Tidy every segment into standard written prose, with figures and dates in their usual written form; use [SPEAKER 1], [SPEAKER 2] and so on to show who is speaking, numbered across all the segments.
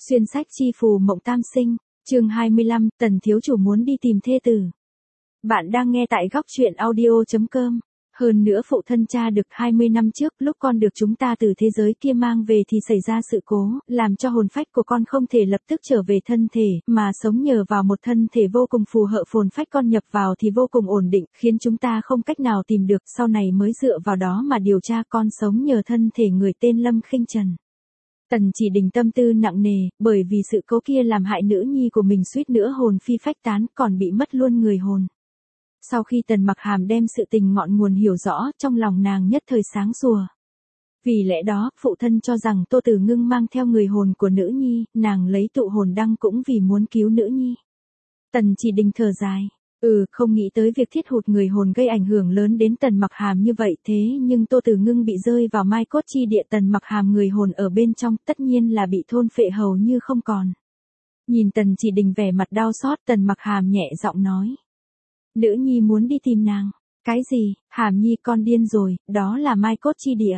[SPEAKER 1] Xuyên sách chi phù mộng tam sinh, chương 25, Tần thiếu chủ muốn đi tìm thê tử. Bạn đang nghe tại góc truyện audio.com. Hơn nữa phụ thân cha được 20 năm trước, lúc con được chúng ta từ thế giới kia mang về thì xảy ra sự cố, làm cho hồn phách của con không thể lập tức trở về thân thể, mà sống nhờ vào một thân thể vô cùng phù hợp, hồn phách con nhập vào thì vô cùng ổn định, khiến chúng ta không cách nào tìm được, sau này mới dựa vào đó mà điều tra. Con sống nhờ thân thể người tên Lâm Khinh Trần. Tần Chỉ Đình tâm tư nặng nề, bởi vì sự cố kia làm hại nữ nhi của mình suýt nữa hồn phi phách tán, còn bị mất luôn người hồn. Sau khi Tần Mặc Hàm đem sự tình ngọn nguồn hiểu rõ, trong lòng nàng nhất thời sáng sủa. Vì lẽ đó, phụ thân cho rằng Tô Tử Ngưng mang theo người hồn của nữ nhi, nàng lấy tụ hồn đăng cũng vì muốn cứu nữ nhi. Tần Chỉ Đình thở dài. Không nghĩ tới việc thiết hụt người hồn gây ảnh hưởng lớn đến Tần Mặc Hàm như vậy, thế nhưng Tô Tử Ngưng bị rơi vào mai cốt chi địa, Tần Mặc Hàm người hồn ở bên trong, tất nhiên là bị thôn phệ hầu như không còn. Nhìn Tần Chỉ Đình vẻ mặt đau xót, Tần Mặc Hàm nhẹ giọng nói. Nữ nhi muốn đi tìm nàng. Cái gì? Hàm nhi con điên rồi, đó là mai cốt chi địa.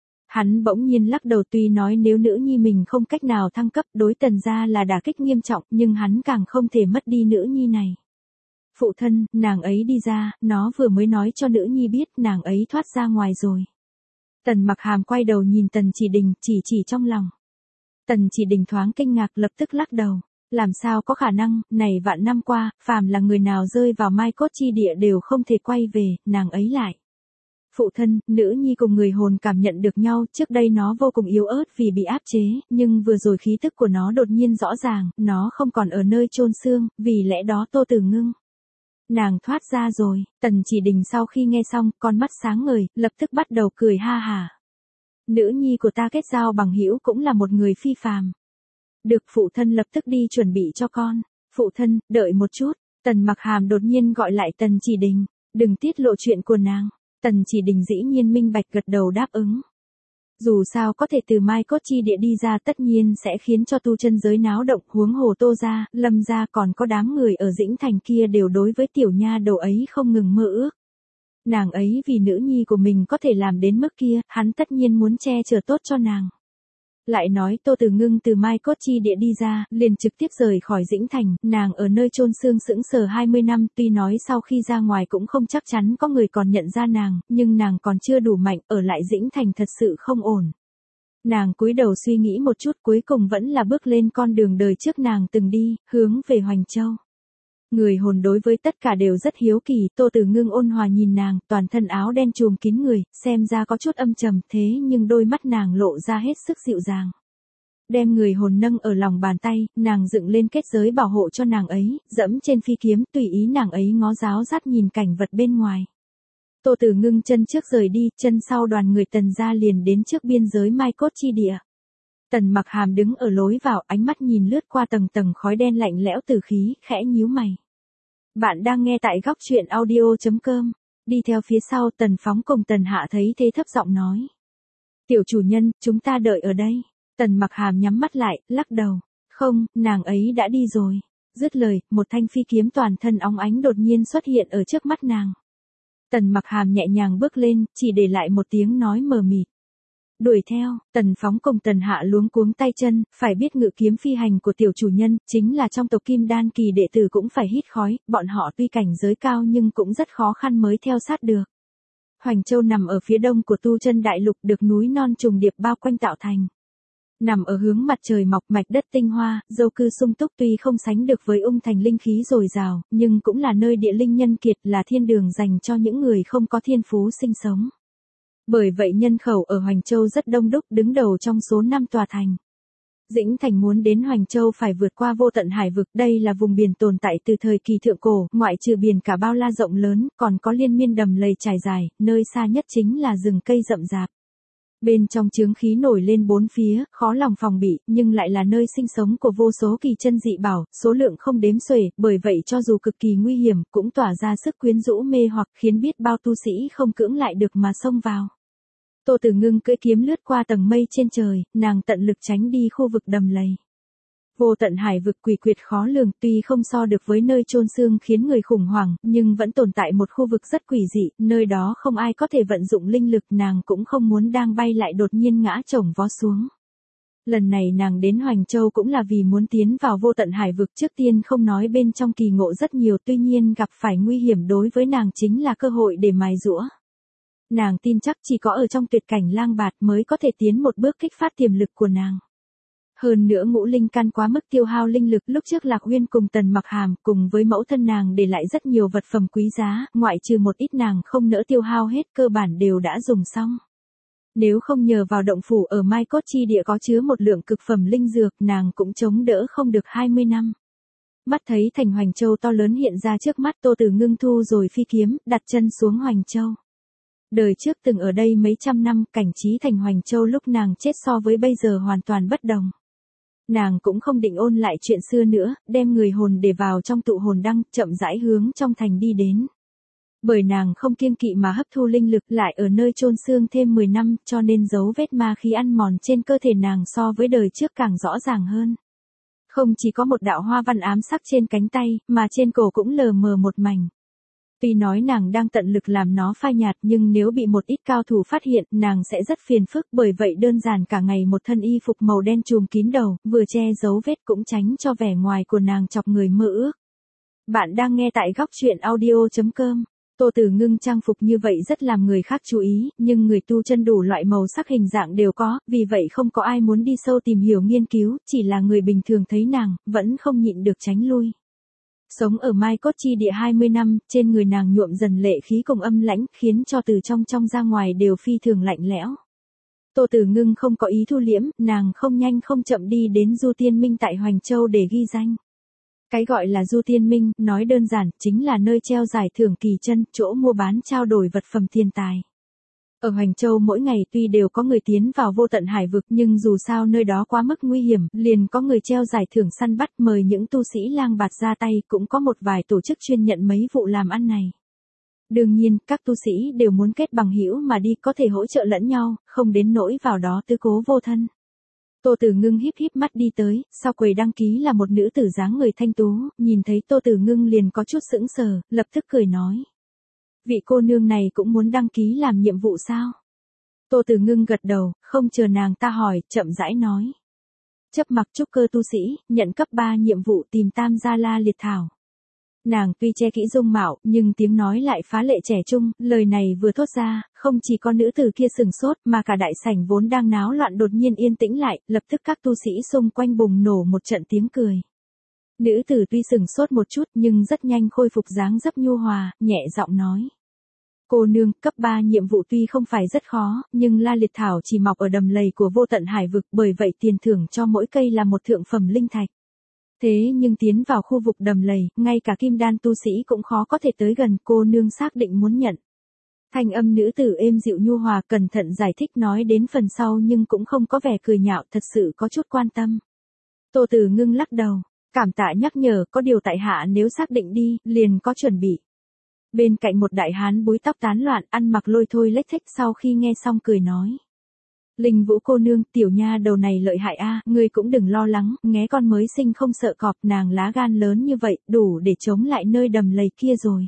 [SPEAKER 1] Hắn bỗng nhiên lắc đầu, tuy nói nếu nữ nhi mình không cách nào thăng cấp đối Tần gia là đả kích nghiêm trọng, nhưng hắn càng không thể mất đi nữ nhi này. Phụ thân, nàng ấy đi ra, nó vừa mới nói cho nữ nhi biết nàng ấy thoát ra ngoài rồi. Tần Mặc Hàm quay đầu nhìn Tần Chỉ Đình, chỉ trong lòng. Tần Chỉ Đình thoáng kinh ngạc, lập tức lắc đầu. Làm sao có khả năng, này vạn năm qua, phàm là người nào rơi vào mai cốt chi địa đều không thể quay về, nàng ấy lại. Phụ thân, nữ nhi cùng người hồn cảm nhận được nhau, trước đây nó vô cùng yếu ớt vì bị áp chế, nhưng vừa rồi khí tức của nó đột nhiên rõ ràng, nó không còn ở nơi chôn xương, vì lẽ đó Tô Tử Ngưng. Nàng thoát ra rồi. Tần Chỉ Đình sau khi nghe xong, con mắt sáng ngời, lập tức bắt đầu cười ha hả. Nữ nhi của ta kết giao bằng hữu cũng là một người phi phàm. Được, phụ thân lập tức đi chuẩn bị cho con. Phụ thân, đợi một chút. Tần Mặc Hàm đột nhiên gọi lại Tần Chỉ Đình. Đừng tiết lộ chuyện của nàng. Tần Chỉ Đình dĩ nhiên minh bạch gật đầu đáp ứng. Dù sao có thể từ mai cốt chi địa đi ra tất nhiên sẽ khiến cho tu chân giới náo động, huống hồ Tô gia, Lâm gia còn có đám người ở Dĩnh Thành kia đều đối với tiểu nha đầu ấy không ngừng mơ ước. Nàng ấy vì nữ nhi của mình có thể làm đến mức kia, hắn tất nhiên muốn che chở tốt cho nàng. Lại nói Tô Tử Ngưng từ mai cốt chi địa đi ra, liền trực tiếp rời khỏi Dĩnh Thành, nàng ở nơi chôn xương sững sờ 20 năm, tuy nói sau khi ra ngoài cũng không chắc chắn có người còn nhận ra nàng, nhưng nàng còn chưa đủ mạnh, ở lại Dĩnh Thành thật sự không ổn. Nàng cúi đầu suy nghĩ một chút, cuối cùng vẫn là bước lên con đường đời trước nàng từng đi, hướng về Hoành Châu. Người hồn đối với tất cả đều rất hiếu kỳ, Tô Tử Ngưng ôn hòa nhìn nàng, toàn thân áo đen trùm kín người, xem ra có chút âm trầm, thế nhưng đôi mắt nàng lộ ra hết sức dịu dàng. Đem người hồn nâng ở lòng bàn tay, nàng dựng lên kết giới bảo hộ cho nàng ấy, dẫm trên phi kiếm, tùy ý nàng ấy ngó giáo giác nhìn cảnh vật bên ngoài. Tô Tử Ngưng chân trước rời đi, chân sau đoàn người Tần gia liền đến trước biên giới mai cốt chi địa. Tần Mặc Hàm đứng ở lối vào, ánh mắt nhìn lướt qua tầng tầng khói đen lạnh lẽo từ khí, khẽ nhíu mày. Bạn đang nghe tại góc truyện audio.com. Đi theo phía sau, Tần Phóng cùng Tần Hạ thấy thế thấp giọng nói. Tiểu chủ nhân, chúng ta đợi ở đây. Tần Mặc Hàm nhắm mắt lại, lắc đầu. Không, nàng ấy đã đi rồi. Dứt lời, một thanh phi kiếm toàn thân óng ánh đột nhiên xuất hiện ở trước mắt nàng. Tần Mặc Hàm nhẹ nhàng bước lên, chỉ để lại một tiếng nói mờ mịt. Đuổi theo. Tần Phóng cùng Tần Hạ luống cuống tay chân, phải biết ngự kiếm phi hành của tiểu chủ nhân, chính là trong tộc Kim Đan kỳ đệ tử cũng phải hít khói, bọn họ tuy cảnh giới cao nhưng cũng rất khó khăn mới theo sát được. Hoành Châu nằm ở phía đông của tu chân đại lục, được núi non trùng điệp bao quanh tạo thành. Nằm ở hướng mặt trời mọc, mạch đất tinh hoa, dâu cư sung túc, tuy không sánh được với Ung Thành linh khí dồi dào, nhưng cũng là nơi địa linh nhân kiệt, là thiên đường dành cho những người không có thiên phú sinh sống. Bởi vậy nhân khẩu ở Hoành Châu rất đông đúc, đứng đầu trong số 5 tòa thành. Dĩnh Thành muốn đến Hoành Châu phải vượt qua vô tận hải vực, đây là vùng biển tồn tại từ thời kỳ thượng cổ, ngoại trừ biển cả bao la rộng lớn, còn có liên miên đầm lầy trải dài, nơi xa nhất chính là rừng cây rậm rạp. Bên trong chướng khí nổi lên bốn phía, khó lòng phòng bị, nhưng lại là nơi sinh sống của vô số kỳ chân dị bảo, số lượng không đếm xuể, bởi vậy cho dù cực kỳ nguy hiểm, cũng tỏa ra sức quyến rũ mê hoặc, khiến biết bao tu sĩ không cưỡng lại được mà xông vào. Tô Tử Ngưng cưỡi kiếm lướt qua tầng mây trên trời, nàng tận lực tránh đi khu vực đầm lầy. Vô tận hải vực quỷ quyệt khó lường, tuy không so được với nơi chôn xương khiến người khủng hoảng, nhưng vẫn tồn tại một khu vực rất quỷ dị, nơi đó không ai có thể vận dụng linh lực, nàng cũng không muốn đang bay lại đột nhiên ngã chồng vó xuống. Lần này nàng đến Hoành Châu cũng là vì muốn tiến vào vô tận hải vực, trước tiên không nói bên trong kỳ ngộ rất nhiều, tuy nhiên gặp phải nguy hiểm đối với nàng chính là cơ hội để mài giũa. Nàng tin chắc chỉ có ở trong tuyệt cảnh lang bạt mới có thể tiến một bước kích phát tiềm lực của nàng. Hơn nữa ngũ linh căn quá mức tiêu hao linh lực, lúc trước Lạc Uyên cùng Tần Mặc Hàm cùng với mẫu thân nàng để lại rất nhiều vật phẩm quý giá, ngoại trừ một ít nàng không nỡ tiêu hao hết, cơ bản đều đã dùng xong. Nếu không nhờ vào động phủ ở Mai Cốt Chi Địa có chứa một lượng cực phẩm linh dược, nàng cũng chống đỡ không được 20 năm. Mắt thấy thành Hoành Châu to lớn hiện ra trước mắt, Tô Tử Ngưng thu rồi phi kiếm, đặt chân xuống Hoành Châu. Đời trước từng ở đây mấy trăm năm, cảnh trí thành Hoành Châu lúc nàng chết so với bây giờ hoàn toàn bất đồng. Nàng cũng không định ôn lại chuyện xưa nữa, đem người hồn để vào trong tụ hồn đăng, chậm rãi hướng trong thành đi đến. Bởi nàng không kiêng kỵ mà hấp thu linh lực, lại ở nơi chôn xương thêm 10 năm, cho nên dấu vết ma khí ăn mòn trên cơ thể nàng so với đời trước càng rõ ràng hơn. Không chỉ có một đạo hoa văn ám sắc trên cánh tay, mà trên cổ cũng lờ mờ một mảnh. Tuy nói nàng đang tận lực làm nó phai nhạt, nhưng nếu bị một ít cao thủ phát hiện, nàng sẽ rất phiền phức, bởi vậy đơn giản cả ngày một thân y phục màu đen trùm kín đầu, vừa che giấu vết cũng tránh cho vẻ ngoài của nàng chọc người mơ ước. Bạn đang nghe tại góc truyện audio.com. Tô Tử Ngưng trang phục như vậy rất làm người khác chú ý, nhưng người tu chân đủ loại màu sắc hình dạng đều có, vì vậy không có ai muốn đi sâu tìm hiểu nghiên cứu, chỉ là người bình thường thấy nàng, vẫn không nhịn được tránh lui. Sống ở Mai Cốt Chi Địa 20 năm, trên người nàng nhuộm dần lệ khí cùng âm lãnh, khiến cho từ trong ra ngoài đều phi thường lạnh lẽo. Tô Tử Ngưng không có ý thu liễm, nàng không nhanh không chậm đi đến Du Tiên Minh tại Hoành Châu để ghi danh. Cái gọi là Du Tiên Minh, nói đơn giản, chính là nơi treo giải thưởng kỳ chân, chỗ mua bán trao đổi vật phẩm thiên tài. Ở Hoành Châu mỗi ngày tuy đều có người tiến vào vô tận hải vực, nhưng dù sao nơi đó quá mức nguy hiểm, liền có người treo giải thưởng săn bắt, mời những tu sĩ lang bạt ra tay, cũng có một vài tổ chức chuyên nhận mấy vụ làm ăn này. Đương nhiên, các tu sĩ đều muốn kết bằng hữu mà đi, có thể hỗ trợ lẫn nhau, không đến nỗi vào đó tứ cố vô thân. Tô Tử Ngưng híp híp mắt đi tới, sau quầy đăng ký là một nữ tử dáng người thanh tú, nhìn thấy Tô Tử Ngưng liền có chút sững sờ, lập tức cười nói. Vị cô nương này cũng muốn đăng ký làm nhiệm vụ sao? Tô Tử Ngưng gật đầu, không chờ nàng ta hỏi, chậm rãi nói. Chấp mặc trúc cơ tu sĩ, nhận cấp 3 nhiệm vụ tìm Tam Gia La Liệt Thảo. Nàng tuy che kỹ dung mạo, nhưng tiếng nói lại phá lệ trẻ trung, lời này vừa thốt ra, không chỉ có nữ tử kia sừng sốt, mà cả đại sảnh vốn đang náo loạn đột nhiên yên tĩnh lại, lập tức các tu sĩ xung quanh bùng nổ một trận tiếng cười. Nữ tử tuy sừng sốt một chút nhưng rất nhanh khôi phục dáng dấp nhu hòa, nhẹ giọng nói. Cô nương, cấp 3 nhiệm vụ tuy không phải rất khó, nhưng La Liệt Thảo chỉ mọc ở đầm lầy của vô tận hải vực, bởi vậy tiền thưởng cho mỗi cây là một thượng phẩm linh thạch. Thế nhưng tiến vào khu vực đầm lầy, ngay cả kim đan tu sĩ cũng khó có thể tới gần, cô nương xác định muốn nhận. Thanh âm nữ tử êm dịu nhu hòa, cẩn thận giải thích nói đến phần sau nhưng cũng không có vẻ cười nhạo, thật sự có chút quan tâm. Tô Tử Ngưng lắc đầu, cảm tạ nhắc nhở, có điều tại hạ nếu xác định đi, liền có chuẩn bị. Bên cạnh một đại hán búi tóc tán loạn, ăn mặc lôi thôi lếch thếch, sau khi nghe xong cười nói. Linh Vũ cô nương, tiểu nha đầu này lợi hại a, ngươi cũng đừng lo lắng, nghé con mới sinh không sợ cọp, nàng lá gan lớn như vậy, đủ để chống lại nơi đầm lầy kia rồi.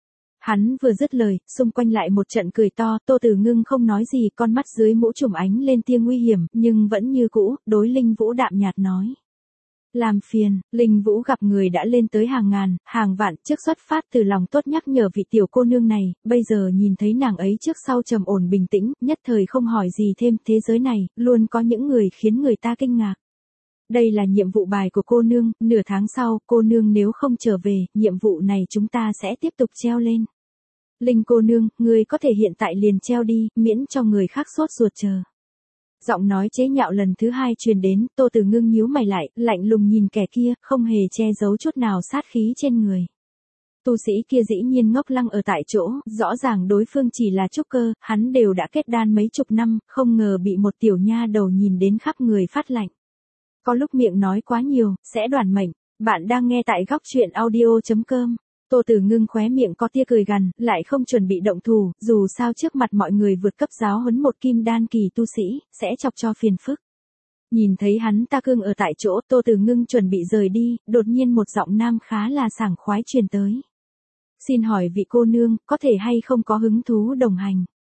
[SPEAKER 1] Hắn vừa dứt lời, xung quanh lại một trận cười to, Tô Tử Ngưng không nói gì, con mắt dưới mũ trùm ánh lên tia nguy hiểm, nhưng vẫn như cũ, đối Linh Vũ đạm nhạt nói. Làm phiền, Linh Vũ gặp người đã lên tới hàng ngàn, hàng vạn, trước xuất phát từ lòng tốt nhắc nhở vị tiểu cô nương này, bây giờ nhìn thấy nàng ấy trước sau trầm ổn bình tĩnh, nhất thời không hỏi gì thêm, thế giới này, luôn có những người khiến người ta kinh ngạc. Đây là nhiệm vụ bài của cô nương, nửa tháng sau, cô nương nếu không trở về, nhiệm vụ này chúng ta sẽ tiếp tục treo lên. Linh cô nương, ngươi có thể hiện tại liền treo đi, miễn cho người khác sốt ruột chờ. Giọng nói chế nhạo lần thứ 2 truyền đến, Tô Tử Ngưng nhíu mày lại, lạnh lùng nhìn kẻ kia, không hề che giấu chút nào sát khí trên người. Tu sĩ kia dĩ nhiên ngốc lăng ở tại chỗ, rõ ràng đối phương chỉ là trúc cơ, hắn đều đã kết đan mấy chục năm, không ngờ bị một tiểu nha đầu nhìn đến khắp người phát lạnh. Có lúc miệng nói quá nhiều, sẽ đoản mệnh. Bạn đang nghe tại góc truyện audio.com. Tô Tử Ngưng khóe miệng có tia cười gằn, lại không chuẩn bị động thủ, dù sao trước mặt mọi người vượt cấp giáo huấn một kim đan kỳ tu sĩ, sẽ chọc cho phiền phức. Nhìn thấy hắn ta cương ở tại chỗ, Tô Tử Ngưng chuẩn bị rời đi, đột nhiên một giọng nam khá là sảng khoái truyền tới. Xin hỏi vị cô nương, có thể hay không có hứng thú đồng hành?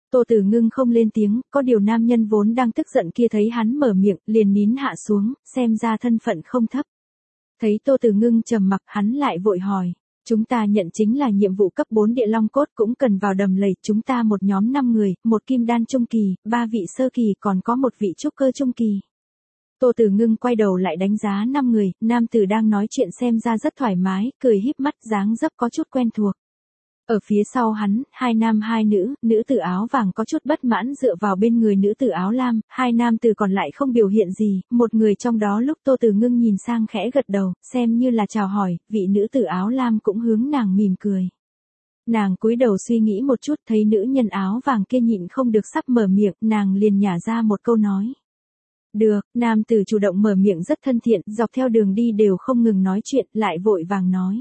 [SPEAKER 1] Tô Tử Ngưng không lên tiếng, có điều nam nhân vốn đang tức giận kia thấy hắn mở miệng, liền nín hạ xuống, xem ra thân phận không thấp. Thấy Tô Tử Ngưng trầm mặc, hắn lại vội hỏi, chúng ta nhận chính là nhiệm vụ cấp 4 địa long cốt cũng cần vào đầm lầy, chúng ta một nhóm 5 người, một kim đan trung kỳ, 3 vị sơ kỳ còn có một vị trúc cơ trung kỳ. Tô Tử Ngưng quay đầu lại đánh giá 5 người, nam tử đang nói chuyện xem ra rất thoải mái, cười híp mắt dáng dấp có chút quen thuộc. Ở phía sau hắn, 2 nam 2 nữ, nữ tử áo vàng có chút bất mãn dựa vào bên người nữ tử áo lam, 2 nam tử còn lại không biểu hiện gì, một người trong đó lúc Tô Tử Ngưng nhìn sang khẽ gật đầu, xem như là chào hỏi, vị nữ tử áo lam cũng hướng nàng mỉm cười. Nàng cúi đầu suy nghĩ một chút thấy nữ nhân áo vàng kia nhịn không được sắp mở miệng, nàng liền nhả ra một câu nói. Được, nam tử chủ động mở miệng rất thân thiện, dọc theo đường đi đều không ngừng nói chuyện, lại vội vàng nói.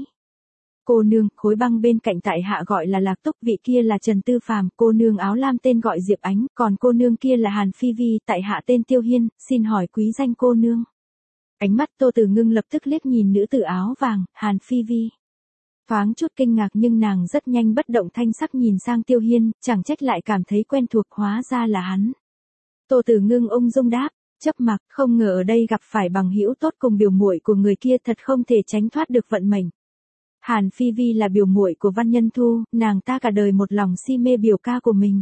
[SPEAKER 1] Cô nương, khối băng bên cạnh tại hạ gọi là Lạc Túc, vị kia là Trần Tư Phàm, cô nương áo lam tên gọi Diệp Ánh, còn cô nương kia là Hàn Phi Vi, tại hạ tên Tiêu Hiên, xin hỏi quý danh cô nương. Ánh mắt Tô Tử Ngưng lập tức liếc nhìn nữ tử áo vàng, Hàn Phi Vi. Thoáng chút kinh ngạc nhưng nàng rất nhanh bất động thanh sắc nhìn sang Tiêu Hiên, chẳng trách lại cảm thấy quen thuộc, hóa ra là hắn. Tô Tử Ngưng ung dung đáp, chấp mặc, không ngờ ở đây gặp phải bằng hữu tốt cùng biểu muội của người kia, thật không thể tránh thoát được vận mệnh. Hàn Phi Vi là biểu muội của Văn Nhân Thu, nàng ta cả đời một lòng si mê biểu ca của mình.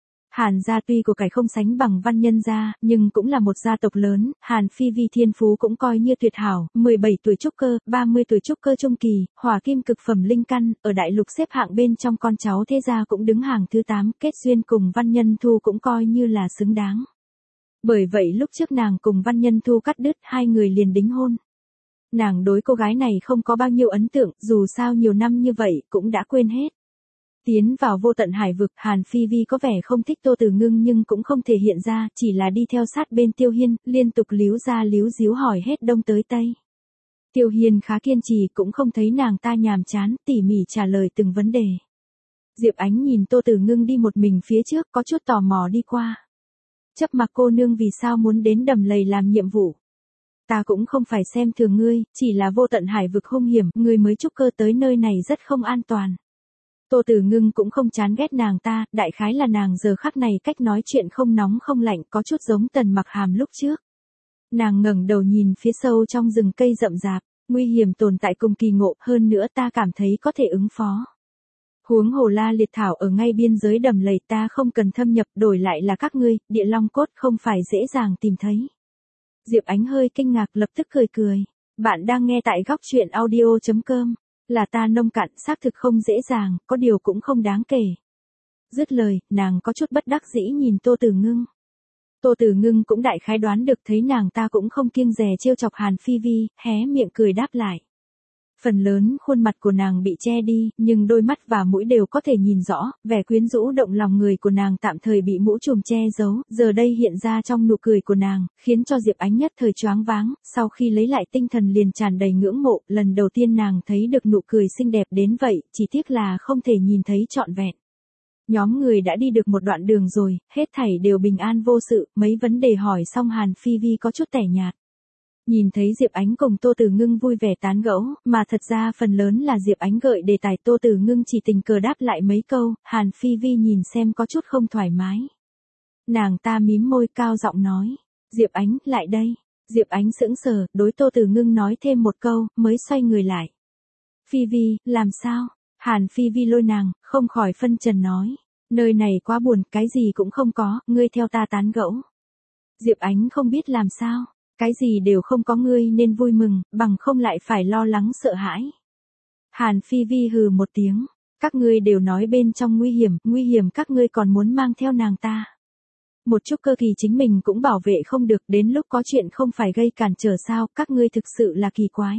[SPEAKER 1] Hàn gia tuy của cải không sánh bằng Văn Nhân gia, nhưng cũng là một gia tộc lớn, Hàn Phi Vi thiên phú cũng coi như tuyệt hảo, 17 tuổi trúc cơ, 30 tuổi trúc cơ trung kỳ, hỏa kim cực phẩm linh căn, ở đại lục xếp hạng bên trong con cháu thế gia cũng đứng hàng thứ 8, kết duyên cùng Văn Nhân Thu cũng coi như là xứng đáng. Bởi vậy lúc trước nàng cùng Văn Nhân Thu cắt đứt, hai người liền đính hôn. Nàng đối cô gái này không có bao nhiêu ấn tượng, dù sao nhiều năm như vậy cũng đã quên hết. Tiến vào vô tận hải vực, Hàn Phi Vi có vẻ không thích Tô Tử Ngưng nhưng cũng không thể hiện ra, chỉ là đi theo sát bên Tiêu Hiên, liên tục líu ra líu díu hỏi hết đông tới tây. Tiêu Hiên khá kiên trì, cũng không thấy nàng ta nhàm chán, tỉ mỉ trả lời từng vấn đề. Diệp Ánh nhìn Tô Tử Ngưng đi một mình phía trước, có chút tò mò đi qua. Chấp mặc cô nương vì sao muốn đến đầm lầy làm nhiệm vụ? Ta cũng không phải xem thường ngươi, chỉ là vô tận hải vực hung hiểm, ngươi mới trúc cơ tới nơi này rất không an toàn. Tô Tử Ngưng cũng không chán ghét nàng ta, đại khái là nàng giờ khắc này cách nói chuyện không nóng không lạnh, có chút giống Tần Mặc Hàm lúc trước. Nàng ngẩng đầu nhìn phía sâu trong rừng cây rậm rạp, nguy hiểm tồn tại cùng kỳ ngộ, hơn nữa ta cảm thấy có thể ứng phó. Huống hồ La Liệt Thảo ở ngay biên giới đầm lầy, ta không cần thâm nhập, đổi lại là các ngươi, địa long cốt không phải dễ dàng tìm thấy. Diệp Ánh hơi kinh ngạc lập tức cười cười. Bạn đang nghe tại góc truyện audio.com. Là ta nông cạn, xác thực không dễ dàng, có điều cũng không đáng kể. Dứt lời, nàng có chút bất đắc dĩ nhìn Tô Tử Ngưng. Tô Tử Ngưng cũng đại khái đoán được, thấy nàng ta cũng không kiêng dè trêu chọc Hàn Phi Vi, hé miệng cười đáp lại. Phần lớn khuôn mặt của nàng bị che đi, nhưng đôi mắt và mũi đều có thể nhìn rõ, vẻ quyến rũ động lòng người của nàng tạm thời bị mũ trùm che giấu, giờ đây hiện ra trong nụ cười của nàng, khiến cho Diệp Ánh nhất thời choáng váng, sau khi lấy lại tinh thần liền tràn đầy ngưỡng mộ, lần đầu tiên nàng thấy được nụ cười xinh đẹp đến vậy, chỉ tiếc là không thể nhìn thấy trọn vẹn. Nhóm người đã đi được một đoạn đường rồi, hết thảy đều bình an vô sự, mấy vấn đề hỏi xong Hàn Phi Vi có chút tẻ nhạt. Nhìn thấy Diệp Ánh cùng Tô Tử Ngưng vui vẻ tán gẫu, mà thật ra phần lớn là Diệp Ánh gợi đề tài, Tô Tử Ngưng chỉ tình cờ đáp lại mấy câu, Hàn Phi Vi nhìn xem có chút không thoải mái. Nàng ta mím môi cao giọng nói, Diệp Ánh, lại đây. Diệp Ánh sững sờ, đối Tô Tử Ngưng nói thêm một câu, mới xoay người lại. Phi Vi, làm sao? Hàn Phi Vi lôi nàng, không khỏi phân trần nói, nơi này quá buồn, cái gì cũng không có, ngươi theo ta tán gẫu. Diệp Ánh không biết làm sao. Cái gì đều không có, ngươi nên vui mừng, bằng không lại phải lo lắng sợ hãi. Hàn Phi Vi hừ một tiếng, các ngươi đều nói bên trong nguy hiểm các ngươi còn muốn mang theo nàng ta. Một chút cơ kỳ chính mình cũng bảo vệ không được, đến lúc có chuyện không phải gây cản trở sao, các ngươi thực sự là kỳ quái.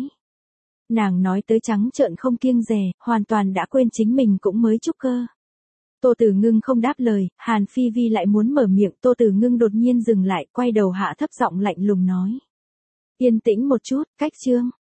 [SPEAKER 1] Nàng nói tới trắng trợn không kiêng dè, hoàn toàn đã quên chính mình cũng mới trúc cơ. Tô Tử Ngưng không đáp lời, Hàn Phi Vi lại muốn mở miệng, Tô Tử Ngưng đột nhiên dừng lại, quay đầu hạ thấp giọng lạnh lùng nói. Yên tĩnh một chút, cách chương.